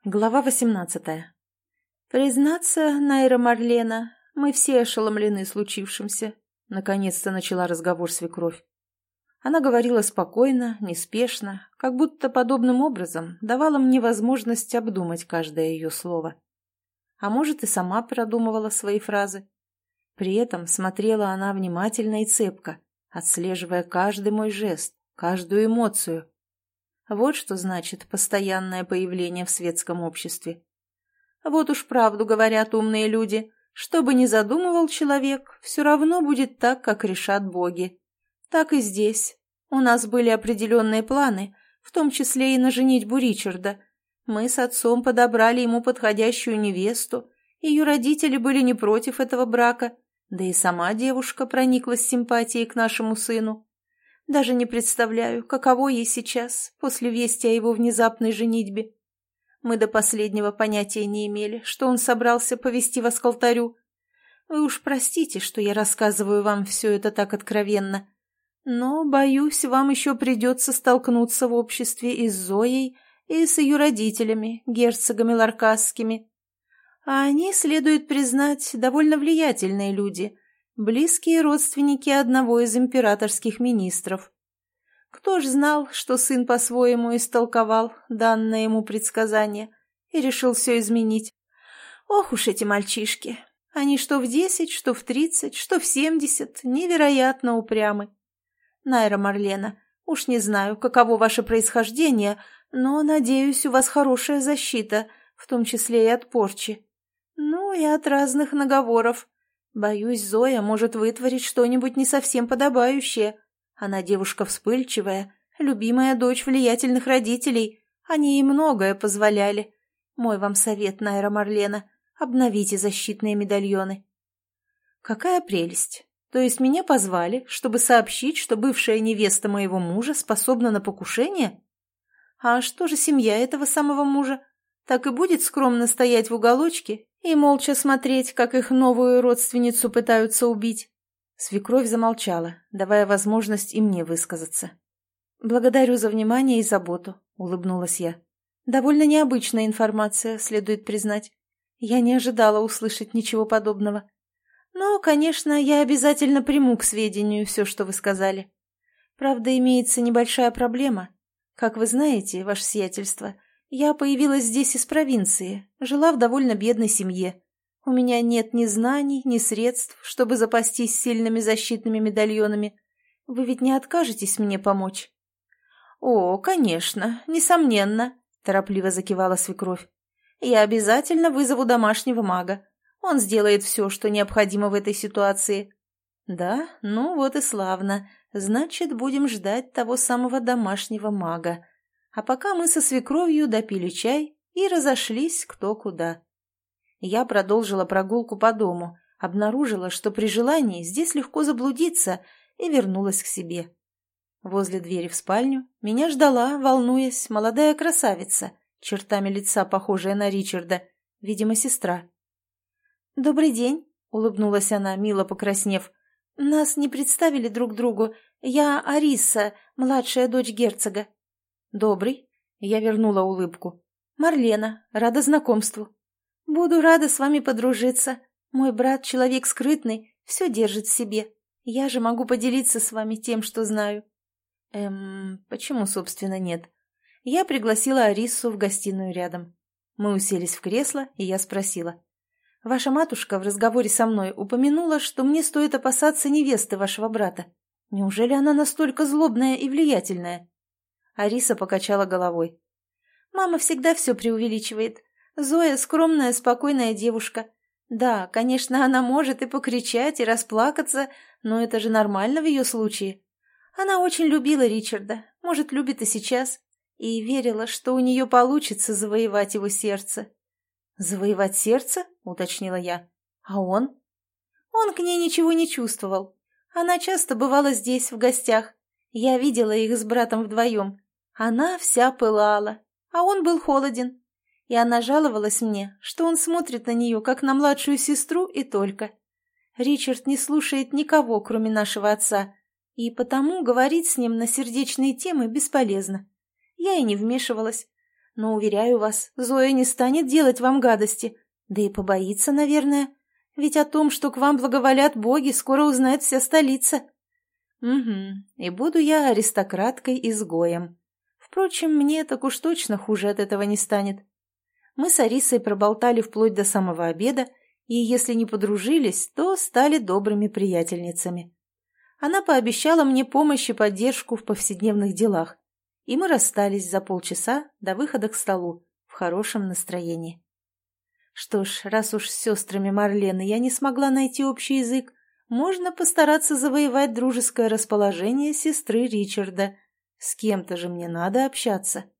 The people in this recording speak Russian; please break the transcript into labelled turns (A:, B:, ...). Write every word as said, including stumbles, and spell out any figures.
A: Глава восемнадцатая. «Признаться, Найра Марлена, мы все ошеломлены случившимся», — наконец-то начала разговор свекровь. Она говорила спокойно, неспешно, как будто подобным образом давала мне возможность обдумать каждое ее слово. А может, и сама продумывала свои фразы. При этом смотрела она внимательно и цепко, отслеживая каждый мой жест, каждую эмоцию. Вот что значит постоянное появление в светском обществе. Вот уж правду говорят умные люди. Что бы ни задумывал человек, все равно будет так, как решат боги. Так и здесь. У нас были определенные планы, в том числе и на женитьбу Ричарда. Мы с отцом подобрали ему подходящую невесту. Ее родители были не против этого брака, да и сама девушка прониклась симпатией к нашему сыну. Даже не представляю, каково ей сейчас, после вести о его внезапной женитьбе. Мы до последнего понятия не имели, что он собрался повести вас к алтарю. Вы уж простите, что я рассказываю вам все это так откровенно. Но, боюсь, вам еще придется столкнуться в обществе и с Зоей, и с ее родителями, герцогами ларкасскими. А они, следует признать, довольно влиятельные люди, близкие родственники одного из императорских министров. Кто ж знал, что сын по-своему истолковал данное ему предсказание и решил все изменить? Ох уж эти мальчишки! Они что в десять, что в тридцать, что в семьдесят невероятно упрямы. Найра Марлена, уж не знаю, каково ваше происхождение, но, надеюсь, у вас хорошая защита, в том числе и от порчи. Ну и от разных наговоров. Боюсь, Зоя может вытворить что-нибудь не совсем подобающее. Она девушка вспыльчивая, любимая дочь влиятельных родителей. Они ей многое позволяли. Мой вам совет, Найра Марлена, обновите защитные медальоны. Какая прелесть! То есть меня позвали, чтобы сообщить, что бывшая невеста моего мужа способна на покушение? А что же семья этого самого мужа? Так и будет скромно стоять в уголочке и молча смотреть, как их новую родственницу пытаются убить. Свекровь замолчала, давая возможность и мне высказаться. «Благодарю за внимание и заботу», — улыбнулась я. «Довольно необычная информация, следует признать. Я не ожидала услышать ничего подобного. Но, конечно, я обязательно приму к сведению все, что вы сказали. Правда, имеется небольшая проблема. Как вы знаете, ваше сиятельство, я появилась здесь из провинции, жила в довольно бедной семье. У меня нет ни знаний, ни средств, чтобы запастись сильными защитными медальонами. Вы ведь не откажетесь мне помочь?» «О, конечно, несомненно», — торопливо закивала свекровь. «Я обязательно вызову домашнего мага. Он сделает все, что необходимо в этой ситуации». «Да? Ну вот и славно. Значит, будем ждать того самого домашнего мага. А пока мы со свекровью допили чай и разошлись кто куда». Я продолжила прогулку по дому, обнаружила, что при желании здесь легко заблудиться, и вернулась к себе. Возле двери в спальню меня ждала, волнуясь, молодая красавица, чертами лица похожая на Ричарда, видимо, сестра. «Добрый день», — улыбнулась она, мило покраснев. «Нас не представили друг другу. Я Ариса, младшая дочь герцога». «Добрый», — я вернула улыбку. «Марлена, рада знакомству». «Буду рада с вами подружиться. Мой брат человек скрытный, все держит в себе. Я же могу поделиться с вами тем, что знаю». «Эм, почему, собственно, нет?» Я пригласила Арису в гостиную рядом. Мы уселись в кресло, и я спросила. «Ваша матушка в разговоре со мной упомянула, что мне стоит опасаться невесты вашего брата. Неужели она настолько злобная и влиятельная?» Ариса покачала головой. «Мама всегда все преувеличивает. Зоя скромная, спокойная девушка. Да, конечно, она может и покричать, и расплакаться, но это же нормально в ее случае. Она очень любила Ричарда, может, любит и сейчас, и верила, что у нее получится завоевать его сердце». «Завоевать сердце?» — уточнила я. «А он?» «Он к ней ничего не чувствовал. Она часто бывала здесь, в гостях. Я видела их с братом вдвоем. Она вся пылала, а он был холоден. И она жаловалась мне, что он смотрит на нее, как на младшую сестру, и только. Ричард не слушает никого, кроме нашего отца, и потому говорить с ним на сердечные темы бесполезно. Я и не вмешивалась. Но, уверяю вас, Зоя не станет делать вам гадости. Да и побоится, наверное. Ведь о том, что к вам благоволят боги, скоро узнает вся столица. Угу, и буду я аристократкой-изгоем. Впрочем, мне так уж точно хуже от этого не станет. Мы с Арисой проболтали вплоть до самого обеда, и если не подружились, то стали добрыми приятельницами. Она пообещала мне помощь и поддержку в повседневных делах, и мы расстались за полчаса до выхода к столу в хорошем настроении. Что ж, раз уж с сестрами Марлены я не смогла найти общий язык, можно постараться завоевать дружеское расположение сестры Ричарда. С кем-то же мне надо общаться.